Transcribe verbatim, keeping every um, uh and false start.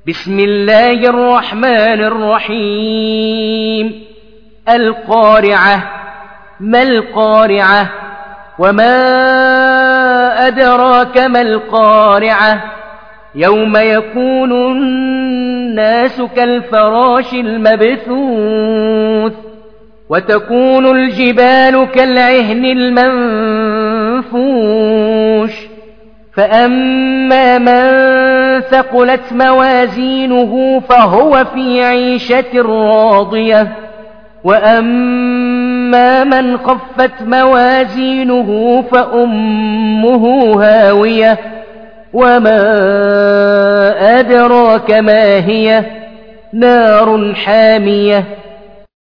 بسم الله الرحمن الرحيم. القارعة. ما القارعة؟ وما أدراك ما القارعة؟ يوم يكون الناس كالفراش المبثوث وتكون الجبال كالعهن المنفوش فأما من ثقلت موازينه فهو في عيشة راضية وأما من خفت موازينه فأمه هاوية وما أدراك ما هي نار حامية